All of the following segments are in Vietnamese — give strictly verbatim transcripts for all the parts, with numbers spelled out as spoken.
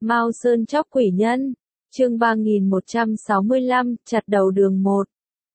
Mao Sơn chóc quỷ nhân, chương ba nghìn một trăm sáu mươi lăm, chặt đầu đường một.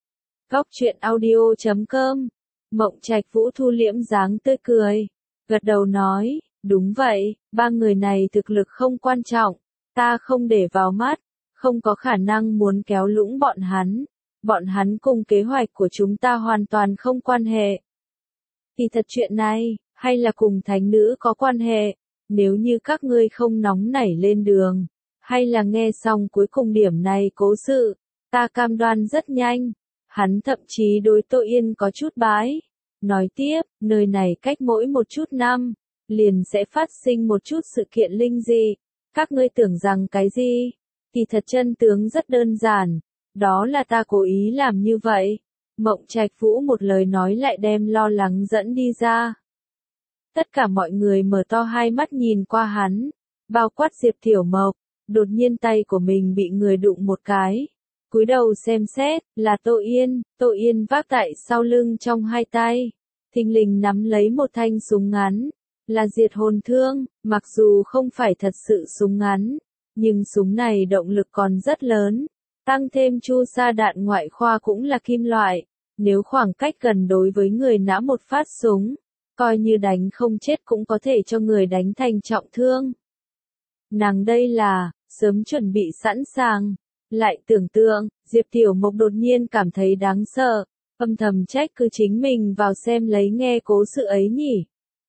Góc truyện audio chấm com. Mộng Trạch Vũ thu liễm dáng tươi cười, gật đầu nói, đúng vậy, ba người này thực lực không quan trọng, ta không để vào mắt, không có khả năng muốn kéo lũng bọn hắn, bọn hắn cùng kế hoạch của chúng ta hoàn toàn không quan hệ. Thì thật chuyện này, hay là cùng thánh nữ có quan hệ, nếu như các ngươi không nóng nảy lên đường, hay là nghe xong cuối cùng điểm này cố sự, ta cam đoan rất nhanh. Hắn thậm chí đối Tô Yên có chút bái. Nói tiếp, nơi này cách mỗi một chút năm, liền sẽ phát sinh một chút sự kiện linh dị. Các ngươi tưởng rằng cái gì? Thì thật chân tướng rất đơn giản. Đó là ta cố ý làm như vậy. Mộng Trạch Vũ một lời nói lại đem lo lắng dẫn đi ra. Tất cả mọi người mở to hai mắt nhìn qua hắn. Bao quát Diệp Tiểu Mộc. Đột nhiên tay của mình bị người đụng một cái. Cúi đầu xem xét, là Tô Yên, Tô Yên vác tại sau lưng trong hai tay, thình lình nắm lấy một thanh súng ngắn, là diệt hồn thương, mặc dù không phải thật sự súng ngắn, nhưng súng này động lực còn rất lớn, tăng thêm chu sa đạn ngoại khoa cũng là kim loại, nếu khoảng cách gần đối với người nã một phát súng, coi như đánh không chết cũng có thể cho người đánh thành trọng thương. Nàng đây là, sớm chuẩn bị sẵn sàng. Lại tưởng tượng, Diệp Tiểu Mộc đột nhiên cảm thấy đáng sợ, âm thầm trách cứ chính mình vào xem lấy nghe cố sự ấy nhỉ.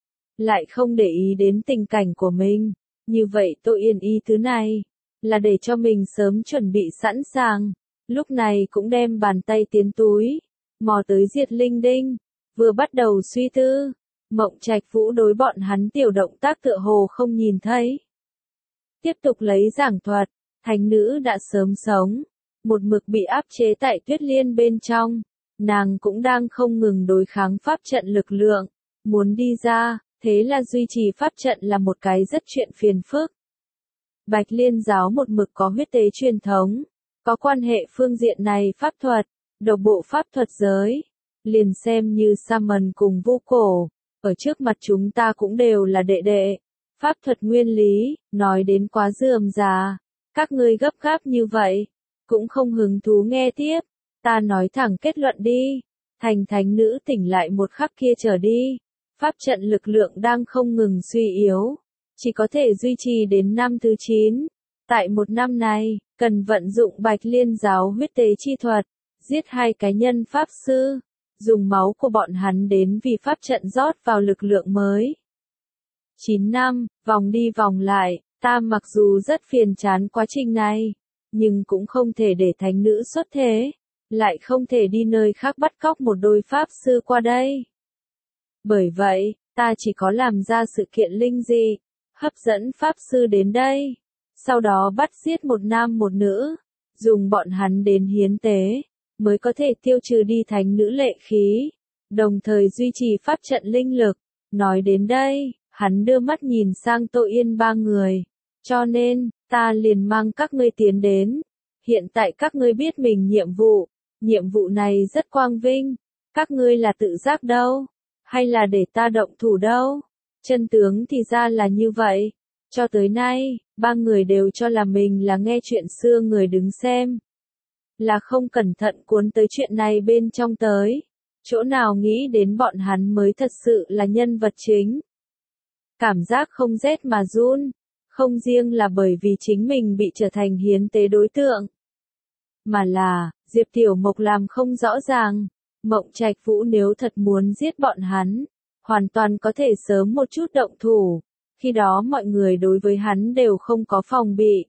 Lại không để ý đến tình cảnh của mình, như vậy Tô Yên ý thứ này, là để cho mình sớm chuẩn bị sẵn sàng, lúc này cũng đem bàn tay tiến túi, mò tới diệt linh đinh, vừa bắt đầu suy tư, Mộng Trạch Vũ đối bọn hắn tiểu động tác tựa hồ không nhìn thấy. Tiếp tục lấy giảng thuật. Thánh nữ đã sớm sống, một mực bị áp chế tại Tuyết Liên bên trong, nàng cũng đang không ngừng đối kháng pháp trận lực lượng, muốn đi ra, thế là duy trì pháp trận là một cái rất chuyện phiền phức. Bạch Liên giáo một mực có huyết tế truyền thống, có quan hệ phương diện này pháp thuật, độc bộ pháp thuật giới, liền xem như Saman cùng Vu Cổ, ở trước mặt chúng ta cũng đều là đệ đệ, pháp thuật nguyên lý, nói đến quá rườm rà. Các ngươi gấp gáp như vậy, cũng không hứng thú nghe tiếp, ta nói thẳng kết luận đi, thành thánh nữ tỉnh lại một khắc kia trở đi, pháp trận lực lượng đang không ngừng suy yếu, chỉ có thể duy trì đến năm thứ chín, tại một năm này, cần vận dụng Bạch Liên giáo huyết tế chi thuật, giết hai cá nhân pháp sư, dùng máu của bọn hắn đến vì pháp trận rót vào lực lượng mới. chín năm, vòng đi vòng lại. Ta mặc dù rất phiền chán quá trình này, nhưng cũng không thể để thánh nữ xuất thế, lại không thể đi nơi khác bắt cóc một đôi pháp sư qua đây. Bởi vậy, ta chỉ có làm ra sự kiện linh dị, hấp dẫn pháp sư đến đây, sau đó bắt giết một nam một nữ, dùng bọn hắn đến hiến tế, mới có thể tiêu trừ đi thánh nữ lệ khí, đồng thời duy trì pháp trận linh lực. Nói đến đây, hắn đưa mắt nhìn sang Tô Yên ba người. Cho nên, ta liền mang các ngươi tiến đến. Hiện tại các ngươi biết mình nhiệm vụ. Nhiệm vụ này rất quang vinh. Các ngươi là tự giác đâu? Hay là để ta động thủ đâu? Chân tướng thì ra là như vậy. Cho tới nay, ba người đều cho là mình là nghe chuyện xưa người đứng xem. Là không cẩn thận cuốn tới chuyện này bên trong tới. Chỗ nào nghĩ đến bọn hắn mới thật sự là nhân vật chính. Cảm giác không rét mà run, không riêng là bởi vì chính mình bị trở thành hiến tế đối tượng, mà là, Diệp Tiểu Mộc làm không rõ ràng, Mộng Trạch Vũ nếu thật muốn giết bọn hắn, hoàn toàn có thể sớm một chút động thủ, khi đó mọi người đối với hắn đều không có phòng bị.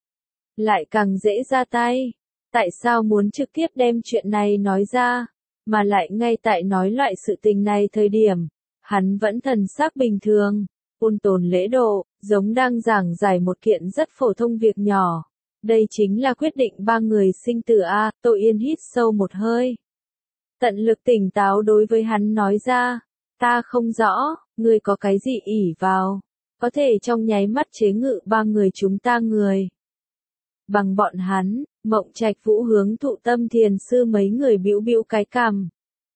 Lại càng dễ ra tay, tại sao muốn trực tiếp đem chuyện này nói ra, mà lại ngay tại nói loại sự tình này thời điểm, hắn vẫn thần sắc bình thường. Ôn tồn lễ độ, giống đang giảng giải một kiện rất phổ thông việc nhỏ. Đây chính là quyết định ba người sinh tử A. Tô Yên hít sâu một hơi. Tận lực tỉnh táo đối với hắn nói ra. Ta không rõ, ngươi có cái gì ỷ vào. Có thể trong nháy mắt chế ngự ba người chúng ta người. Bằng bọn hắn, Mộng Trạch Vũ hướng thụ tâm thiền sư mấy người bĩu bĩu cái cằm.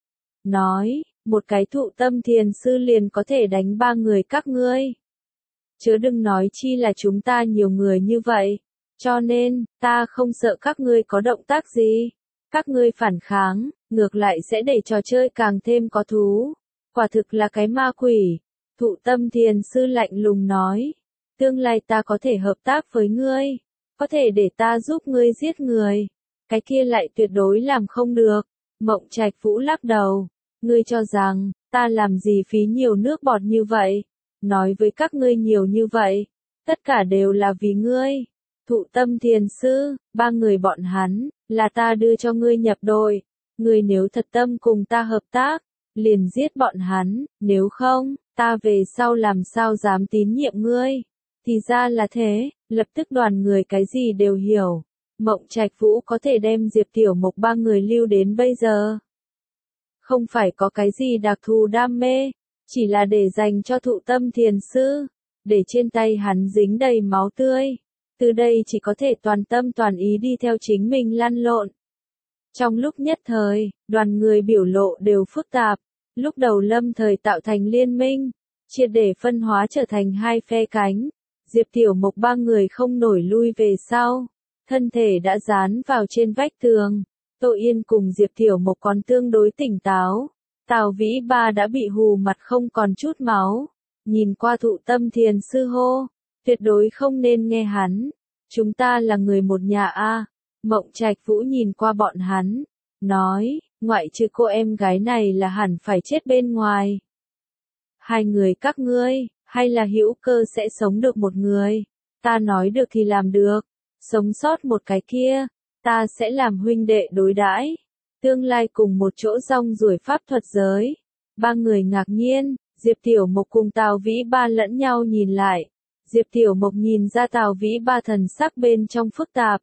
Nói. Một cái thụ tâm thiền sư liền có thể đánh ba người các ngươi. chớ đừng nói chi là chúng ta nhiều người như vậy. Cho nên, ta không sợ các ngươi có động tác gì. Các ngươi phản kháng, ngược lại sẽ để trò chơi càng thêm có thú. Quả thực là cái ma quỷ. Thụ Tâm Thiền Sư lạnh lùng nói. Tương lai ta có thể hợp tác với ngươi. Có thể để ta giúp ngươi giết người. Cái kia lại tuyệt đối làm không được. Mộng Trạch Vũ lắc đầu. Ngươi cho rằng, ta làm gì phí nhiều nước bọt như vậy. Nói với các ngươi nhiều như vậy. Tất cả đều là vì ngươi. Thụ Tâm Thiền Sư, ba người bọn hắn, là ta đưa cho ngươi nhập đội. Ngươi nếu thật tâm cùng ta hợp tác, liền giết bọn hắn, nếu không, ta về sau làm sao dám tín nhiệm ngươi. Thì ra là thế, lập tức đoàn người cái gì đều hiểu. Mộng Trạch Vũ có thể đem Diệp Tiểu Mộc ba người lưu đến bây giờ. Không phải có cái gì đặc thù đam mê, chỉ là để dành cho Thụ Tâm Thiền Sư, để trên tay hắn dính đầy máu tươi. Từ đây chỉ có thể toàn tâm toàn ý đi theo chính mình lăn lộn. Trong lúc nhất thời, đoàn người biểu lộ đều phức tạp. Lúc đầu lâm thời tạo thành liên minh, triệt để phân hóa trở thành hai phe cánh. Diệp Tiểu Mộc ba người không nổi lui về sau. Thân thể đã dán vào trên vách tường. Tô Yên cùng Diệp Tiểu Mộc còn tương đối tỉnh táo. Tào Vĩ Ba đã bị hù mặt không còn chút máu. Nhìn qua Thụ Tâm Thiền Sư hô. Tuyệt đối không nên nghe hắn. Chúng ta là người một nhà a. Mộng Trạch Vũ nhìn qua bọn hắn. Nói, ngoại trừ cô em gái này là hẳn phải chết bên ngoài. Hai người các ngươi, hay là hữu cơ sẽ sống được một người. Ta nói được thì làm được. Sống sót một cái kia, ta sẽ làm huynh đệ đối đãi. Tương lai cùng một chỗ rong ruổi pháp thuật giới. Ba người ngạc nhiên, Diệp Tiểu Mộc cùng Tào Vĩ Ba lẫn nhau nhìn lại. Diệp Tiểu Mộc nhìn ra Tào Vĩ Ba thần sắc bên trong phức tạp.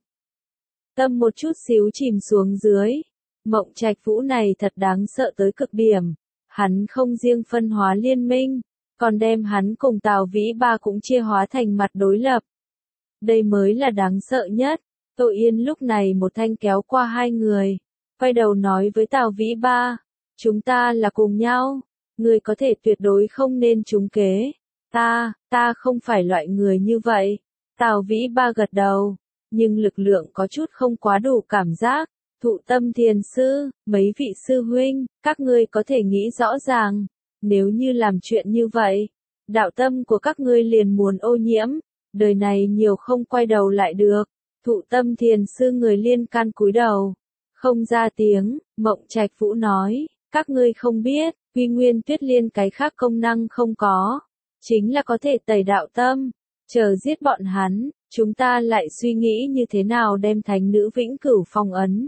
Tâm một chút xíu chìm xuống dưới. Mộng Trạch Vũ này thật đáng sợ tới cực điểm. Hắn không riêng phân hóa liên minh, còn đem hắn cùng Tào Vĩ Ba cũng chia hóa thành mặt đối lập. Đây mới là đáng sợ nhất. Tô Yên lúc này một thanh kéo qua hai người. Quay đầu nói với Tào Vĩ Ba. Chúng ta là cùng nhau. Người có thể tuyệt đối không nên trúng kế. Ta, ta không phải loại người như vậy. Tào Vĩ Ba gật đầu. Nhưng lực lượng có chút không quá đủ cảm giác. Thụ Tâm Thiền Sư, mấy vị sư huynh, các ngươi có thể nghĩ rõ ràng. Nếu như làm chuyện như vậy, đạo tâm của các ngươi liền muốn ô nhiễm. Đời này nhiều không quay đầu lại được. Thụ Tâm Thiền Sư người liên can cúi đầu. Không ra tiếng, Mộng Trạch Vũ nói, các ngươi không biết, Quy Nguyên Tuyết Liên cái khác công năng không có. Chính là có thể tẩy đạo tâm. Chờ giết bọn hắn, chúng ta lại suy nghĩ như thế nào đem thánh nữ vĩnh cửu phong ấn.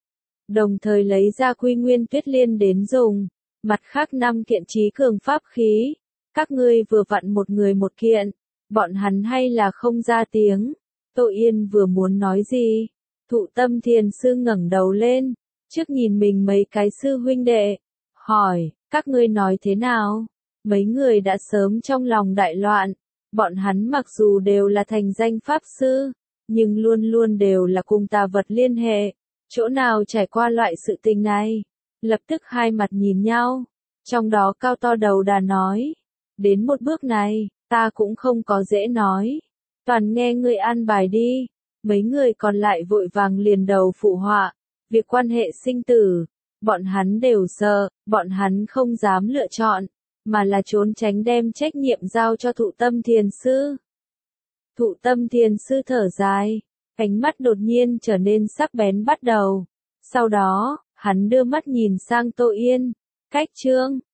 Đồng thời lấy ra Quy Nguyên Tuyết Liên đến dùng. Mặt khác năm kiện trí cường pháp khí. Các ngươi vừa vặn một người một kiện. Bọn hắn hay là không ra tiếng. Tô Yên vừa muốn nói gì. Thụ Tâm Thiền Sư ngẩng đầu lên. Trước nhìn mình mấy cái sư huynh đệ. Hỏi, các ngươi nói thế nào? Mấy người đã sớm trong lòng đại loạn. Bọn hắn mặc dù đều là thành danh pháp sư. Nhưng luôn luôn đều là cùng tà vật liên hệ. Chỗ nào trải qua loại sự tình này? Lập tức hai mặt nhìn nhau. Trong đó cao to đầu đà nói. Đến một bước này, ta cũng không có dễ nói. Toàn nghe ngươi an bài đi. Mấy người còn lại vội vàng liền đầu phụ họa. Việc quan hệ sinh tử. Bọn hắn đều sợ, bọn hắn không dám lựa chọn. Mà là trốn tránh đem trách nhiệm giao cho Thụ Tâm Thiền Sư. Thụ Tâm Thiền Sư thở dài. Ánh mắt đột nhiên trở nên sắc bén bắt đầu. Sau đó, hắn đưa mắt nhìn sang Tô Yên. Cách chương